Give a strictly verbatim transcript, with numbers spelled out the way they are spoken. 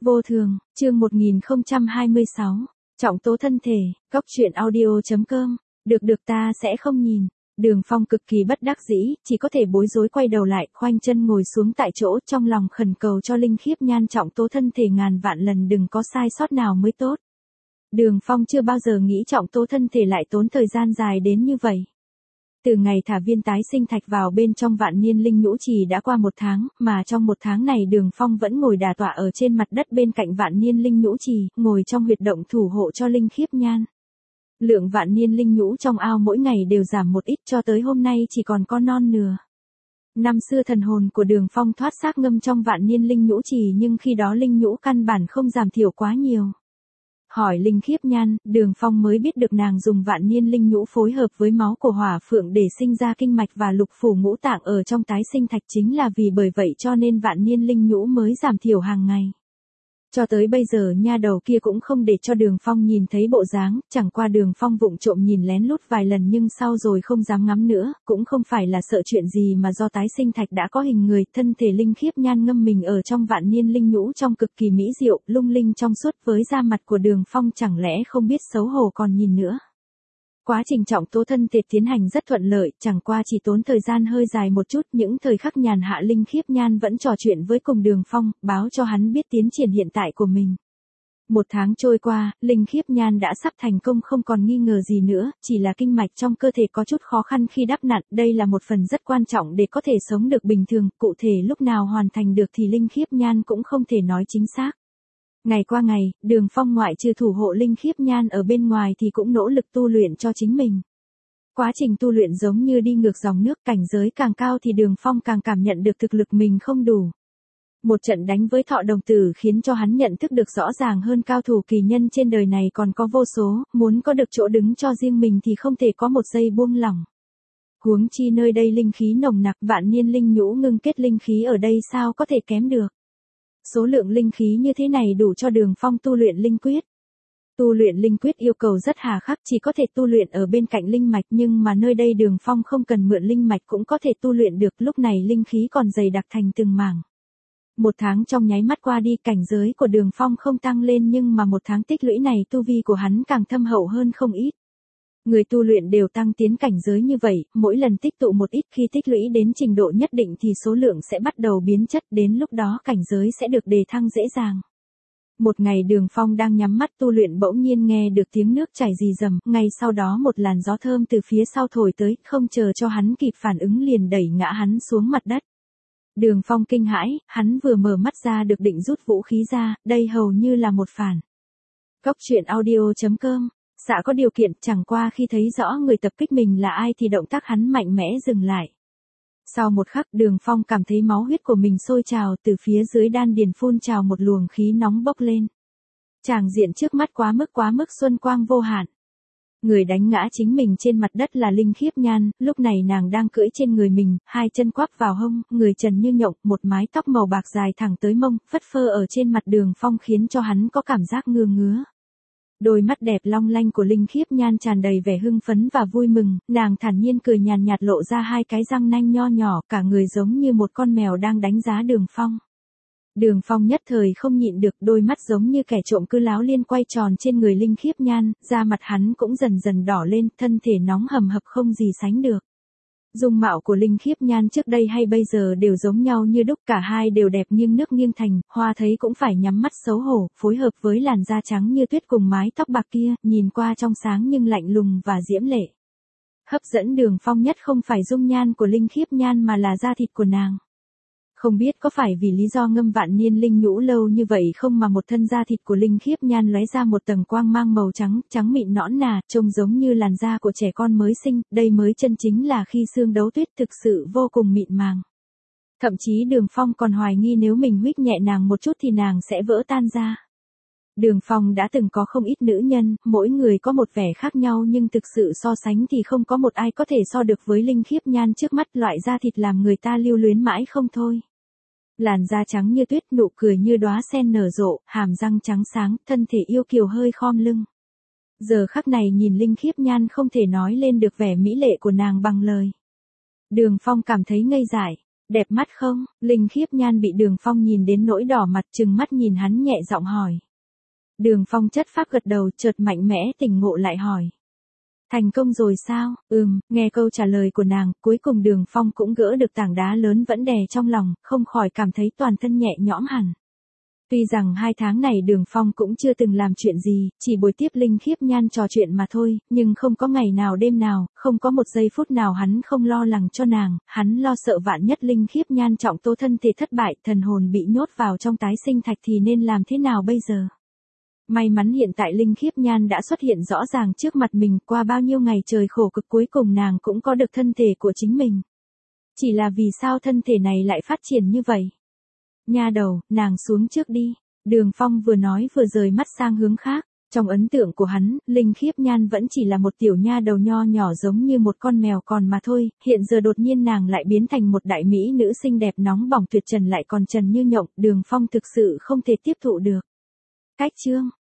Vô thường, chương một nghìn không trăm hai mươi sáu, trọng tố thân thể, góc truyện audio.com, được được ta sẽ không nhìn. Đường Phong cực kỳ bất đắc dĩ, chỉ có thể bối rối quay đầu lại, khoanh chân ngồi xuống tại chỗ, trong lòng khẩn cầu cho Linh Khiếp Nhan trọng tố thân thể ngàn vạn lần đừng có sai sót nào mới tốt. Đường Phong chưa bao giờ nghĩ trọng tố thân thể lại tốn thời gian dài đến như vậy. Từ ngày thả viên tái sinh thạch vào bên trong vạn niên linh nhũ trì đã qua một tháng, mà trong một tháng này Đường Phong vẫn ngồi đả tọa ở trên mặt đất bên cạnh vạn niên linh nhũ trì, ngồi trong huyệt động thủ hộ cho Linh Khiếp Nhan. Lượng vạn niên linh nhũ trong ao mỗi ngày đều giảm một ít cho tới hôm nay chỉ còn có non nửa. Năm xưa thần hồn của Đường Phong thoát xác ngâm trong vạn niên linh nhũ trì nhưng khi đó linh nhũ căn bản không giảm thiểu quá nhiều. Hỏi Linh Khiếp Nhan, Đường Phong mới biết được nàng dùng vạn niên linh nhũ phối hợp với máu của hỏa phượng để sinh ra kinh mạch và lục phủ ngũ tạng ở trong tái sinh thạch, chính là vì bởi vậy cho nên vạn niên linh nhũ mới giảm thiểu hàng ngày. Cho tới bây giờ nha đầu kia cũng không để cho Đường Phong nhìn thấy bộ dáng, chẳng qua Đường Phong vụng trộm nhìn lén lút vài lần nhưng sau rồi không dám ngắm nữa, cũng không phải là sợ chuyện gì mà do tái sinh thạch đã có hình người, thân thể Linh Khiếp Nhan ngâm mình ở trong vạn niên linh nhũ trong cực kỳ mỹ diệu, lung linh trong suốt với da mặt của Đường Phong chẳng lẽ không biết xấu hổ còn nhìn nữa. Quá trình trọng tố thân thể tiến hành rất thuận lợi, chẳng qua chỉ tốn thời gian hơi dài một chút, những thời khắc nhàn hạ Linh Khiếp Nhan vẫn trò chuyện với cùng Đường Phong, báo cho hắn biết tiến triển hiện tại của mình. Một tháng trôi qua, Linh Khiếp Nhan đã sắp thành công không còn nghi ngờ gì nữa, chỉ là kinh mạch trong cơ thể có chút khó khăn khi đắp nặn, đây là một phần rất quan trọng để có thể sống được bình thường, cụ thể lúc nào hoàn thành được thì Linh Khiếp Nhan cũng không thể nói chính xác. Ngày qua ngày, Đường Phong ngoại trừ thủ hộ Linh Khiếp Nhan ở bên ngoài thì cũng nỗ lực tu luyện cho chính mình. Quá trình tu luyện giống như đi ngược dòng nước, cảnh giới càng cao thì Đường Phong càng cảm nhận được thực lực mình không đủ. Một trận đánh với Thọ Đồng Tử khiến cho hắn nhận thức được rõ ràng hơn cao thủ kỳ nhân trên đời này còn có vô số, muốn có được chỗ đứng cho riêng mình thì không thể có một giây buông lỏng. Huống chi nơi đây linh khí nồng nặc, vạn niên linh nhũ ngưng kết linh khí ở đây sao có thể kém được. Số lượng linh khí như thế này đủ cho Đường Phong tu luyện linh quyết. Tu luyện linh quyết yêu cầu rất hà khắc, chỉ có thể tu luyện ở bên cạnh linh mạch nhưng mà nơi đây Đường Phong không cần mượn linh mạch cũng có thể tu luyện được, lúc này linh khí còn dày đặc thành từng mảng. Một tháng trong nháy mắt qua đi, cảnh giới của Đường Phong không tăng lên nhưng mà một tháng tích lũy này tu vi của hắn càng thâm hậu hơn không ít. Người tu luyện đều tăng tiến cảnh giới như vậy, mỗi lần tích tụ một ít, khi tích lũy đến trình độ nhất định thì số lượng sẽ bắt đầu biến chất, đến lúc đó cảnh giới sẽ được đề thăng dễ dàng. Một ngày Đường Phong đang nhắm mắt tu luyện bỗng nhiên nghe được tiếng nước chảy rì rầm, ngay sau đó một làn gió thơm từ phía sau thổi tới, không chờ cho hắn kịp phản ứng liền đẩy ngã hắn xuống mặt đất. Đường Phong kinh hãi, hắn vừa mở mắt ra được định rút vũ khí ra, đây hầu như là một phản. Góc truyện audio.com, xạ có điều kiện, chẳng qua khi thấy rõ người tập kích mình là ai thì động tác hắn mạnh mẽ dừng lại. Sau một khắc Đường Phong cảm thấy máu huyết của mình sôi trào, từ phía dưới đan điền phun trào một luồng khí nóng bốc lên. Tràng diện trước mắt quá mức quá mức xuân quang vô hạn. Người đánh ngã chính mình trên mặt đất là Linh Khiếp Nhan, lúc này nàng đang cưỡi trên người mình, hai chân quắp vào hông, người trần như nhộng, một mái tóc màu bạc dài thẳng tới mông, phất phơ ở trên mặt Đường Phong khiến cho hắn có cảm giác ngứa ngứa. Đôi mắt đẹp long lanh của Linh Khiếp Nhan tràn đầy vẻ hưng phấn và vui mừng, nàng thản nhiên cười nhàn nhạt lộ ra hai cái răng nanh nho nhỏ, cả người giống như một con mèo đang đánh giá Đường Phong. Đường Phong nhất thời không nhịn được, đôi mắt giống như kẻ trộm cứ láo liên quay tròn trên người Linh Khiếp Nhan, da mặt hắn cũng dần dần đỏ lên, thân thể nóng hầm hập không gì sánh được. Dung mạo của Linh Khiếp Nhan trước đây hay bây giờ đều giống nhau như đúc, cả hai đều đẹp nghiêng nước nghiêng thành, hoa thấy cũng phải nhắm mắt xấu hổ, phối hợp với làn da trắng như tuyết cùng mái tóc bạc kia, nhìn qua trong sáng nhưng lạnh lùng và diễm lệ. Hấp dẫn Đường Phong nhất không phải dung nhan của Linh Khiếp Nhan mà là da thịt của nàng. Không biết có phải vì lý do ngâm vạn niên linh nhũ lâu như vậy không mà một thân da thịt của Linh Khiếp Nhan lóe ra một tầng quang mang màu trắng, trắng mịn nõn nà, trông giống như làn da của trẻ con mới sinh, đây mới chân chính là khi xương đấu tuyết, thực sự vô cùng mịn màng. Thậm chí Đường Phong còn hoài nghi nếu mình huých nhẹ nàng một chút thì nàng sẽ vỡ tan ra. Đường Phong đã từng có không ít nữ nhân, mỗi người có một vẻ khác nhau nhưng thực sự so sánh thì không có một ai có thể so được với Linh Khiếp Nhan trước mắt, loại da thịt làm người ta lưu luyến mãi không thôi. Làn da trắng như tuyết, nụ cười như đóa sen nở rộ, hàm răng trắng sáng, thân thể yêu kiều hơi khom lưng. Giờ khắc này nhìn Linh Khiếp Nhan không thể nói lên được vẻ mỹ lệ của nàng bằng lời. Đường Phong cảm thấy ngây dại. Đẹp mắt không? Linh Khiếp Nhan bị Đường Phong nhìn đến nỗi đỏ mặt, trừng mắt nhìn hắn nhẹ giọng hỏi. Đường Phong chất phác gật đầu, chợt mạnh mẽ tỉnh ngộ lại hỏi. Thành công rồi sao? Ừm, nghe câu trả lời của nàng, cuối cùng Đường Phong cũng gỡ được tảng đá lớn vẫn đè trong lòng, không khỏi cảm thấy toàn thân nhẹ nhõm hẳn. Tuy rằng hai tháng này Đường Phong cũng chưa từng làm chuyện gì, chỉ buổi tiếp Linh Khiếp Nhan trò chuyện mà thôi, nhưng không có ngày nào đêm nào, không có một giây phút nào hắn không lo lắng cho nàng, hắn lo sợ vạn nhất Linh Khiếp Nhan trọng tố thân thể thất bại, thần hồn bị nhốt vào trong tái sinh thạch thì nên làm thế nào bây giờ. May mắn hiện tại Linh Khiếp Nhan đã xuất hiện rõ ràng trước mặt mình, qua bao nhiêu ngày trời khổ cực cuối cùng nàng cũng có được thân thể của chính mình. Chỉ là vì sao thân thể này lại phát triển như vậy? Nha đầu, nàng xuống trước đi. Đường Phong vừa nói vừa rời mắt sang hướng khác. Trong ấn tượng của hắn, Linh Khiếp Nhan vẫn chỉ là một tiểu nha đầu nho nhỏ giống như một con mèo con mà thôi, hiện giờ đột nhiên nàng lại biến thành một đại mỹ nữ xinh đẹp nóng bỏng tuyệt trần lại còn trần như nhộng, Đường Phong thực sự không thể tiếp thụ được. Cách chương